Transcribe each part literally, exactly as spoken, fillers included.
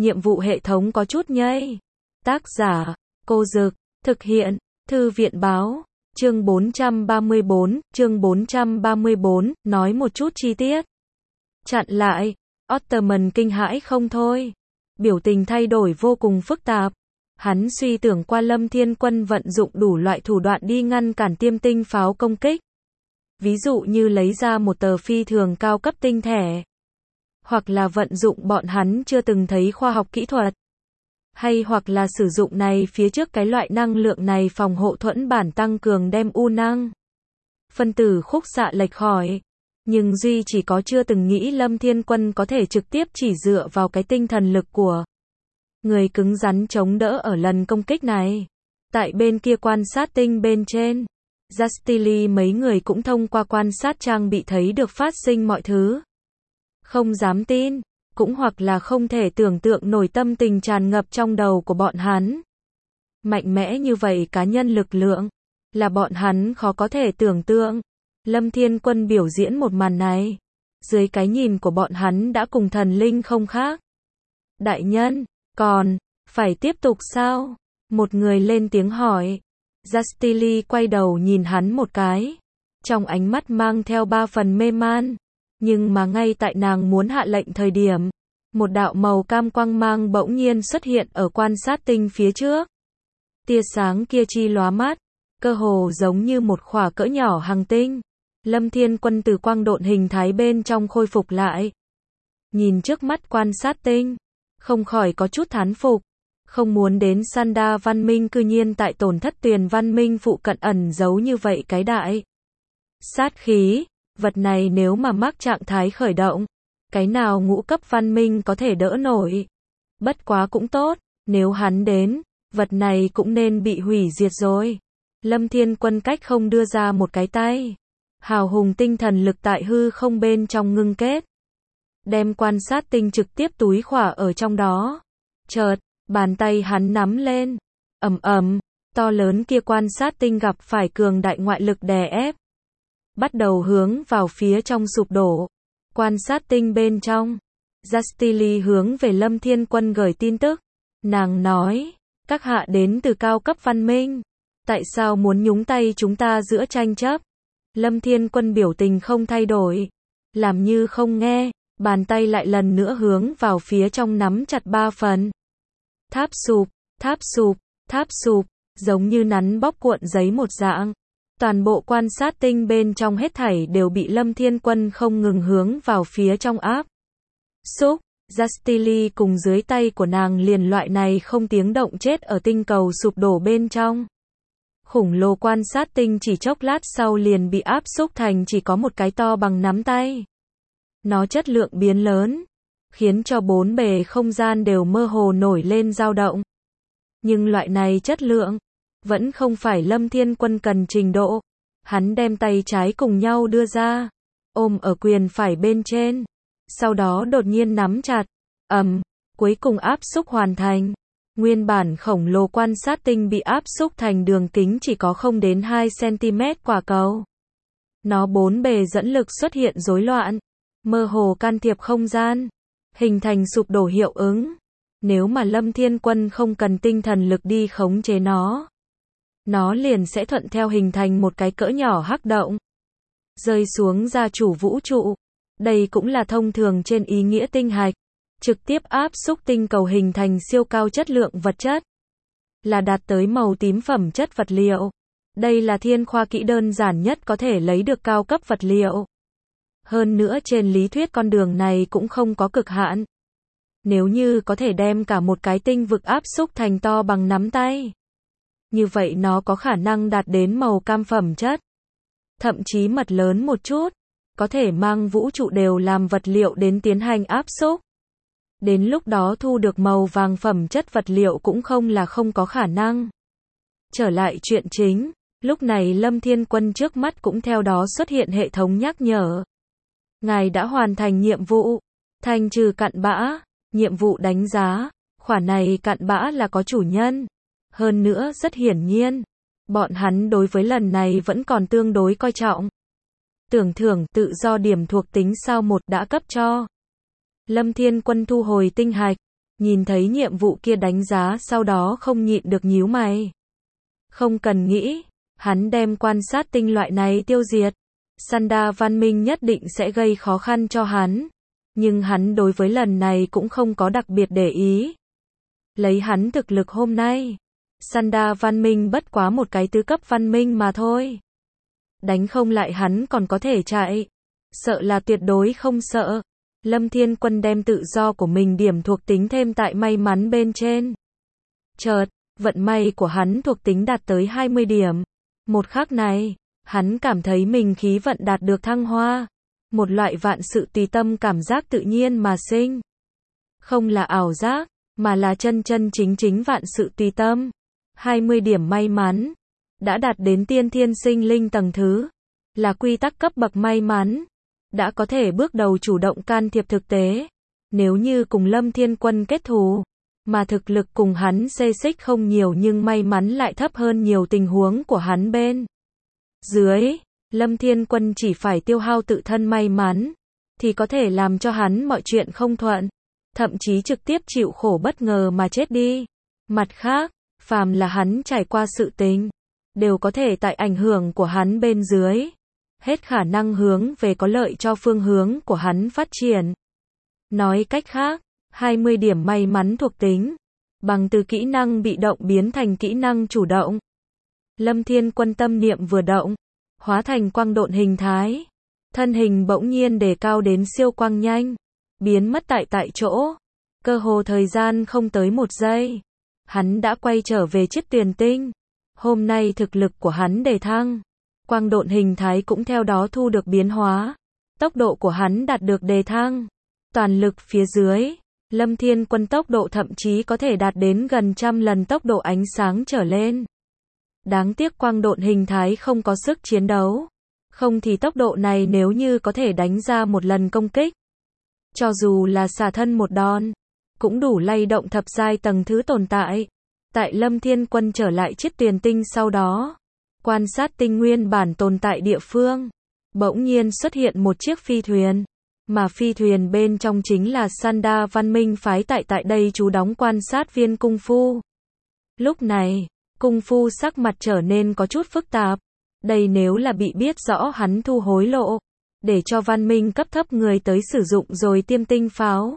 nhiệm vụ hệ thống có chút nhây. Tác giả, Cô Dực, thực hiện, Thư viện báo, chương bốn trăm ba mươi bốn, chương bốn trăm ba mươi bốn, nói một chút chi tiết. Chặn lại, Ottoman kinh hãi không thôi. Biểu tình thay đổi vô cùng phức tạp. Hắn suy tưởng qua Lâm Thiên Quân vận dụng đủ loại thủ đoạn đi ngăn cản tiêm tinh pháo công kích. Ví dụ như lấy ra một tờ phi thường cao cấp tinh thể. Hoặc là vận dụng bọn hắn chưa từng thấy khoa học kỹ thuật. Hay hoặc là sử dụng này phía trước cái loại năng lượng này phòng hộ thuẫn bản tăng cường đem u năng. Phân tử khúc xạ lệch khỏi. Nhưng Duy chỉ có chưa từng nghĩ Lâm Thiên Quân có thể trực tiếp chỉ dựa vào cái tinh thần lực của người cứng rắn chống đỡ ở lần công kích này. Tại bên kia quan sát tinh bên trên, Justili mấy người cũng thông qua quan sát trang bị thấy được phát sinh mọi thứ. Không dám tin, cũng hoặc là không thể tưởng tượng nổi tâm tình tràn ngập trong đầu của bọn hắn. Mạnh mẽ như vậy cá nhân lực lượng, là bọn hắn khó có thể tưởng tượng. Lâm Thiên Quân biểu diễn một màn này, dưới cái nhìn của bọn hắn đã cùng thần linh không khác. Đại nhân, còn, phải tiếp tục sao? Một người lên tiếng hỏi. Justili quay đầu nhìn hắn một cái. Trong ánh mắt mang theo ba phần mê man. Nhưng mà ngay tại nàng muốn hạ lệnh thời điểm, một đạo màu cam quang mang bỗng nhiên xuất hiện ở quan sát tinh phía trước. Tia sáng kia chi lóa mắt, cơ hồ giống như một khỏa cỡ nhỏ hành tinh. Lâm Thiên Quân từ quang độn hình thái bên trong khôi phục lại. Nhìn trước mắt quan sát tinh, không khỏi có chút thán phục. Không muốn đến Sanda văn minh cư nhiên tại tổn thất Tuyền văn minh phụ cận ẩn giấu như vậy cái đại sát khí. Vật này nếu mà mắc trạng thái khởi động, cái nào ngũ cấp văn minh có thể đỡ nổi. Bất quá cũng tốt, nếu hắn đến, vật này cũng nên bị hủy diệt rồi. Lâm Thiên Quân cách không đưa ra một cái tay. Hào hùng tinh thần lực tại hư không bên trong ngưng kết. Đem quan sát tinh trực tiếp túi khỏa ở trong đó. Chợt, bàn tay hắn nắm lên. Ầm ầm, to lớn kia quan sát tinh gặp phải cường đại ngoại lực đè ép. Bắt đầu hướng vào phía trong sụp đổ. Quan sát tinh bên trong. Justili hướng về Lâm Thiên Quân gửi tin tức. Nàng nói, các hạ đến từ cao cấp văn minh. Tại sao muốn nhúng tay chúng ta giữa tranh chấp? Lâm Thiên Quân biểu tình không thay đổi. Làm như không nghe, bàn tay lại lần nữa hướng vào phía trong nắm chặt ba phần. Tháp sụp, tháp sụp, tháp sụp, giống như nắn bóp cuộn giấy một dạng. Toàn bộ quan sát tinh bên trong hết thảy đều bị Lâm Thiên Quân không ngừng hướng vào phía trong áp. Xúc, Justili cùng dưới tay của nàng liền loại này không tiếng động chết ở tinh cầu sụp đổ bên trong. Khủng lồ quan sát tinh chỉ chốc lát sau liền bị áp xúc thành chỉ có một cái to bằng nắm tay. Nó chất lượng biến lớn, khiến cho bốn bề không gian đều mơ hồ nổi lên dao động. Nhưng loại này chất lượng, vẫn không phải Lâm Thiên Quân cần trình độ. Hắn đem tay trái cùng nhau đưa ra, ôm ở quyền phải bên trên. Sau đó đột nhiên nắm chặt. Ầm, cuối cùng áp xúc hoàn thành. Nguyên bản khổng lồ quan sát tinh bị áp xúc thành đường kính chỉ có không đến hai xăng-ti-mét quả cầu. Nó bốn bề dẫn lực xuất hiện rối loạn, mơ hồ can thiệp không gian, hình thành sụp đổ hiệu ứng. Nếu mà Lâm Thiên Quân không cần tinh thần lực đi khống chế nó, nó liền sẽ thuận theo hình thành một cái cỡ nhỏ hắc động, rơi xuống gia chủ vũ trụ. Đây cũng là thông thường trên ý nghĩa tinh hạch, trực tiếp áp xúc tinh cầu hình thành siêu cao chất lượng vật chất, là đạt tới màu tím phẩm chất vật liệu. Đây là thiên khoa kỹ đơn giản nhất có thể lấy được cao cấp vật liệu. Hơn nữa trên lý thuyết con đường này cũng không có cực hạn. Nếu như có thể đem cả một cái tinh vực áp xúc thành to bằng nắm tay, như vậy nó có khả năng đạt đến màu cam phẩm chất. Thậm chí mật lớn một chút, có thể mang vũ trụ đều làm vật liệu đến tiến hành áp xúc. Đến lúc đó thu được màu vàng phẩm chất vật liệu cũng không là không có khả năng. Trở lại chuyện chính, lúc này Lâm Thiên Quân trước mắt cũng theo đó xuất hiện hệ thống nhắc nhở. Ngài đã hoàn thành nhiệm vụ, thanh trừ cặn bã, nhiệm vụ đánh giá, khoản này cặn bã là có chủ nhân. Hơn nữa rất hiển nhiên, bọn hắn đối với lần này vẫn còn tương đối coi trọng. Tưởng thưởng tự do điểm thuộc tính sao một đã cấp cho. Lâm Thiên Quân thu hồi tinh hạch, nhìn thấy nhiệm vụ kia đánh giá sau đó không nhịn được nhíu mày. Không cần nghĩ, hắn đem quan sát tinh loại này tiêu diệt. Sanda văn minh nhất định sẽ gây khó khăn cho hắn. Nhưng hắn đối với lần này cũng không có đặc biệt để ý. Lấy hắn thực lực hôm nay, Sanda văn minh bất quá một cái tứ cấp văn minh mà thôi. Đánh không lại hắn còn có thể chạy. Sợ là tuyệt đối không sợ. Lâm Thiên Quân đem tự do của mình điểm thuộc tính thêm tại may mắn bên trên. Chợt, vận may của hắn thuộc tính đạt tới hai mươi điểm. Một khắc này, hắn cảm thấy mình khí vận đạt được thăng hoa. Một loại vạn sự tùy tâm cảm giác tự nhiên mà sinh. Không là ảo giác, mà là chân chân chính chính vạn sự tùy tâm. hai mươi điểm may mắn. Đã đạt đến tiên thiên sinh linh tầng thứ. Là quy tắc cấp bậc may mắn. Đã có thể bước đầu chủ động can thiệp thực tế. Nếu như cùng Lâm Thiên Quân kết thù, mà thực lực cùng hắn xê xích không nhiều nhưng may mắn lại thấp hơn nhiều tình huống của hắn bên dưới, Lâm Thiên Quân chỉ phải tiêu hao tự thân may mắn, thì có thể làm cho hắn mọi chuyện không thuận, thậm chí trực tiếp chịu khổ bất ngờ mà chết đi. Mặt khác, phàm là hắn trải qua sự tình, đều có thể tại ảnh hưởng của hắn bên dưới, hết khả năng hướng về có lợi cho phương hướng của hắn phát triển. Nói cách khác, hai mươi điểm may mắn thuộc tính, bằng từ kỹ năng bị động biến thành kỹ năng chủ động. Lâm Thiên Quân tâm niệm vừa động, hóa thành quang độn hình thái. Thân hình bỗng nhiên đề cao đến siêu quang nhanh, biến mất tại tại chỗ. Cơ hồ thời gian không tới một giây. Hắn đã quay trở về chiếc tuyền tinh. Hôm nay thực lực của hắn đề thăng. Quang độn hình thái cũng theo đó thu được biến hóa. Tốc độ của hắn đạt được đề thăng. Toàn lực phía dưới, Lâm Thiên Quân tốc độ thậm chí có thể đạt đến gần trăm lần tốc độ ánh sáng trở lên. Đáng tiếc quang độn hình thái không có sức chiến đấu. Không thì tốc độ này nếu như có thể đánh ra một lần công kích, cho dù là xả thân một đòn, cũng đủ lay động thập giai tầng thứ tồn tại. Tại Lâm Thiên Quân trở lại chiếc tuyền tinh sau đó, quan sát tinh nguyên bản tồn tại địa phương, bỗng nhiên xuất hiện một chiếc phi thuyền. Mà phi thuyền bên trong chính là Sanda văn minh phái tại tại đây trú đóng quan sát viên cung phu. Lúc này, cung phu sắc mặt trở nên có chút phức tạp. Đây nếu là bị biết rõ hắn thu hối lộ, để cho văn minh cấp thấp người tới sử dụng rồi tiêm tinh pháo.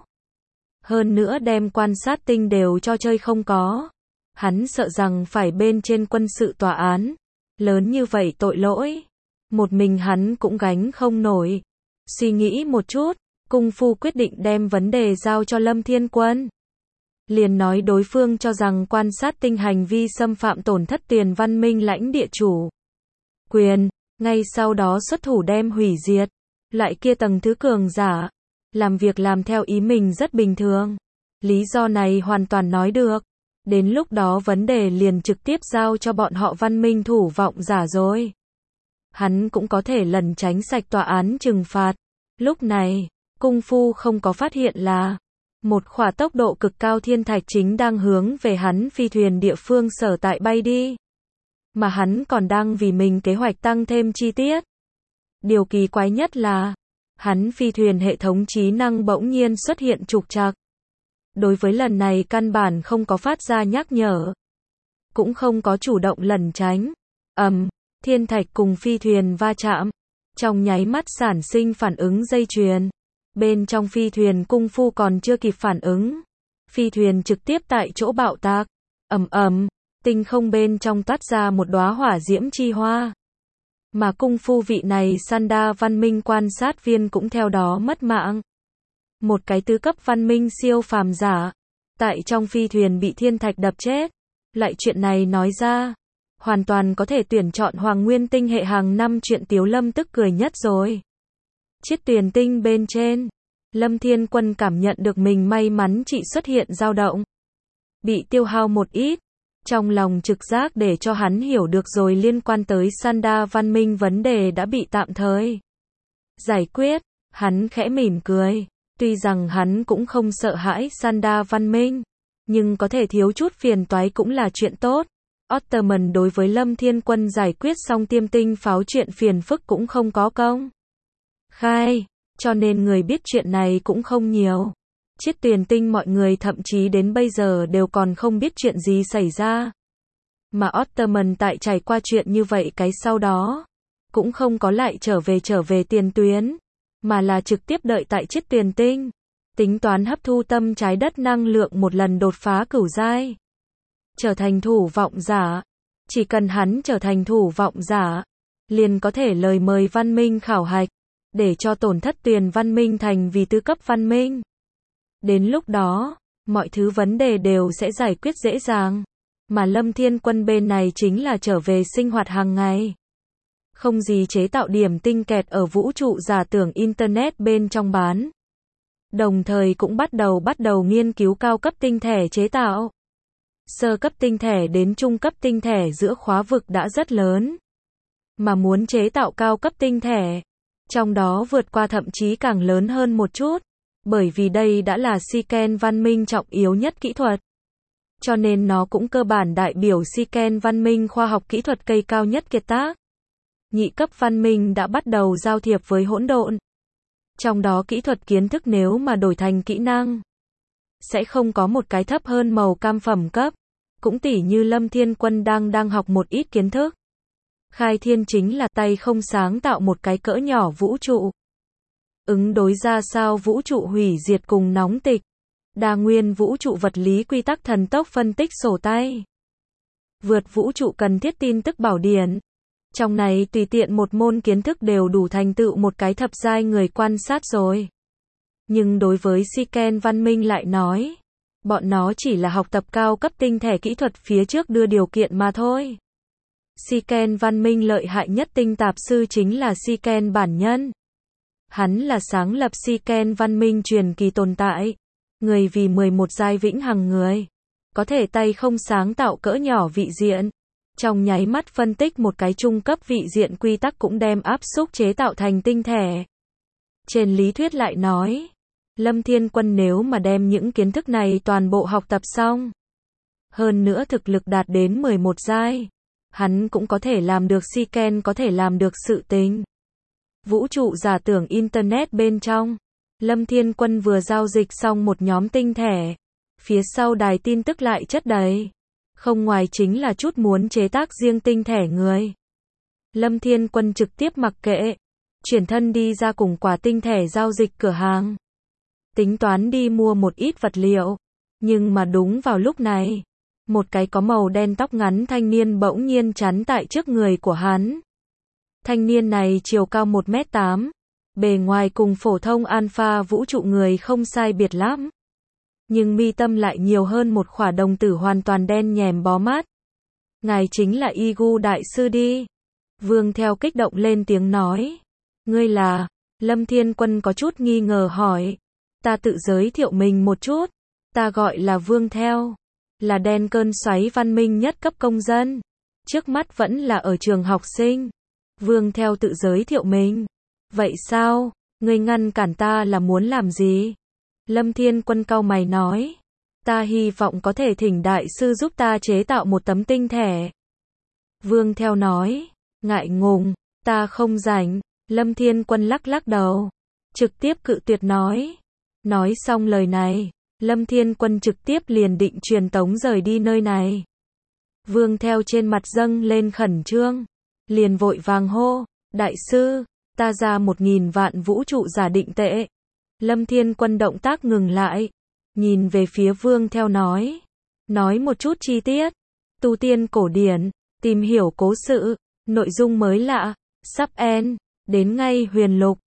Hơn nữa đem quan sát tinh đều cho chơi không có. Hắn sợ rằng phải bên trên quân sự tòa án. Lớn như vậy tội lỗi, một mình hắn cũng gánh không nổi. Suy nghĩ một chút, cung phu quyết định đem vấn đề giao cho Lâm Thiên Quân. Liền nói đối phương cho rằng quan sát tinh hành vi xâm phạm tổn thất tiền văn minh lãnh địa chủ quyền, ngay sau đó xuất thủ đem hủy diệt. Loại kia tầng thứ cường giả, làm việc làm theo ý mình rất bình thường. Lý do này hoàn toàn nói được. Đến lúc đó vấn đề liền trực tiếp giao cho bọn họ văn minh thủ vọng giả rồi. Hắn cũng có thể lẩn tránh sạch tòa án trừng phạt. Lúc này, cung phu không có phát hiện là một khỏa tốc độ cực cao thiên thạch chính đang hướng về hắn phi thuyền địa phương sở tại bay đi. Mà hắn còn đang vì mình kế hoạch tăng thêm chi tiết. Điều kỳ quái nhất là, hắn phi thuyền hệ thống trí năng bỗng nhiên xuất hiện trục trặc. Đối với lần này căn bản không có phát ra nhắc nhở. Cũng không có chủ động lẩn tránh. Ầm, thiên thạch cùng phi thuyền va chạm. Trong nháy mắt sản sinh phản ứng dây chuyền. Bên trong phi thuyền cung phu còn chưa kịp phản ứng. Phi thuyền trực tiếp tại chỗ bạo tạc. Ầm ầm, tinh không bên trong toát ra một đóa hỏa diễm chi hoa. Mà cung phu vị này Sanda văn minh quan sát viên cũng theo đó mất mạng. Một cái tứ cấp văn minh siêu phàm giả, tại trong phi thuyền bị thiên thạch đập chết. Lại chuyện này nói ra, hoàn toàn có thể tuyển chọn Hoàng Nguyên tinh hệ hàng năm chuyện Tiếu Lâm tức cười nhất rồi. Chiếc tuyền tinh bên trên, Lâm Thiên Quân cảm nhận được mình may mắn chỉ xuất hiện dao động. Bị tiêu hao một ít. Trong lòng trực giác để cho hắn hiểu được rồi liên quan tới Sanda văn minh vấn đề đã bị tạm thời giải quyết. Hắn khẽ mỉm cười. Tuy rằng hắn cũng không sợ hãi Sanda văn minh, nhưng có thể thiếu chút phiền toái cũng là chuyện tốt. Ottoman đối với Lâm Thiên Quân giải quyết xong tiêm tinh pháo chuyện phiền phức cũng không có công khai, cho nên người biết chuyện này cũng không nhiều. Chiết Tuyền Tinh mọi người thậm chí đến bây giờ đều còn không biết chuyện gì xảy ra. Mà Ottoman tại trải qua chuyện như vậy cái sau đó, cũng không có lại trở về trở về tiền tuyến, mà là trực tiếp đợi tại Chiết Tuyền Tinh, tính toán hấp thu tâm trái đất năng lượng một lần đột phá cửu giai, trở thành thủ vọng giả. Chỉ cần hắn trở thành thủ vọng giả, liền có thể lời mời văn minh khảo hạch, để cho tổn thất Tuyền văn minh thành vì tứ cấp văn minh. Đến lúc đó, mọi thứ vấn đề đều sẽ giải quyết dễ dàng, mà Lâm Thiên Quân bên này chính là trở về sinh hoạt hàng ngày. Không gì chế tạo điểm tinh kẹt ở vũ trụ giả tưởng Internet bên trong bán. Đồng thời cũng bắt đầu bắt đầu nghiên cứu cao cấp tinh thể chế tạo. Sơ cấp tinh thể đến trung cấp tinh thể giữa khóa vực đã rất lớn. Mà muốn chế tạo cao cấp tinh thể, trong đó vượt qua thậm chí càng lớn hơn một chút, bởi vì đây đã là Siken văn minh trọng yếu nhất kỹ thuật. Cho nên nó cũng cơ bản đại biểu Siken văn minh khoa học kỹ thuật cây cao nhất kiệt tác. Nhị cấp văn minh đã bắt đầu giao thiệp với hỗn độn. Trong đó kỹ thuật kiến thức nếu mà đổi thành kỹ năng, sẽ không có một cái thấp hơn màu cam phẩm cấp. Cũng tỉ như Lâm Thiên Quân đang đang học một ít kiến thức. Khai thiên chính là tay không sáng tạo một cái cỡ nhỏ vũ trụ. Ứng đối ra sao vũ trụ hủy diệt cùng nóng tịch. Đa nguyên vũ trụ vật lý quy tắc thần tốc phân tích sổ tay. Vượt vũ trụ cần thiết tin tức bảo điển. Trong này tùy tiện một môn kiến thức đều đủ thành tựu một cái thập giai người quan sát rồi. Nhưng đối với Siken văn minh lại nói, bọn nó chỉ là học tập cao cấp tinh thể kỹ thuật phía trước đưa điều kiện mà thôi. Siken văn minh lợi hại nhất tinh tạp sư chính là Siken bản nhân. Hắn là sáng lập Siken văn minh truyền kỳ tồn tại. Người vì mười một giai vĩnh hằng người. Có thể tay không sáng tạo cỡ nhỏ vị diện. Trong nháy mắt phân tích một cái trung cấp vị diện quy tắc cũng đem áp xúc chế tạo thành tinh thể. Trên lý thuyết lại nói, Lâm Thiên Quân nếu mà đem những kiến thức này toàn bộ học tập xong, hơn nữa thực lực đạt đến mười một giai, hắn cũng có thể làm được Siken có thể làm được sự tình. Vũ trụ giả tưởng Internet bên trong, Lâm Thiên Quân vừa giao dịch xong một nhóm tinh thể, phía sau đài tin tức lại chất đầy. Không ngoài chính là chút muốn chế tác riêng tinh thể người. Lâm Thiên Quân trực tiếp mặc kệ, chuyển thân đi ra cùng quả tinh thể giao dịch cửa hàng. Tính toán đi mua một ít vật liệu. Nhưng mà đúng vào lúc này, một cái có màu đen tóc ngắn thanh niên bỗng nhiên chắn tại trước người của hắn. Thanh niên này chiều cao một mét tám, bề ngoài cùng phổ thông alpha vũ trụ người không sai biệt lắm. Nhưng mi tâm lại nhiều hơn một khỏa đồng tử hoàn toàn đen nhèm bó mát. Ngài chính là Igu đại sư đi. Vương Theo kích động lên tiếng nói. Ngươi là? Lâm Thiên Quân có chút nghi ngờ hỏi. Ta tự giới thiệu mình một chút. Ta gọi là Vương Theo. Là đen cơn xoáy văn minh nhất cấp công dân. Trước mắt vẫn là ở trường học sinh. Vương Theo tự giới thiệu mình. Vậy sao? Ngươi ngăn cản ta là muốn làm gì? Lâm Thiên Quân cau mày nói. Ta hy vọng có thể thỉnh đại sư giúp ta chế tạo một tấm tinh thể. Vương Theo nói. Ngại ngùng, ta không rảnh. Lâm Thiên Quân lắc lắc đầu. Trực tiếp cự tuyệt nói. Nói xong lời này, Lâm Thiên Quân trực tiếp liền định truyền tống rời đi nơi này. Vương Theo trên mặt dâng lên khẩn trương. Liền vội vàng hô. Đại sư, ta ra một nghìn vạn vũ trụ giả định tệ. Lâm Thiên Quân động tác ngừng lại. Nhìn về phía Vương Theo nói. Nói một chút chi tiết. Tu tiên cổ điển. Tìm hiểu cố sự. Nội dung mới lạ. Sắp end. Đến ngay huyền lục.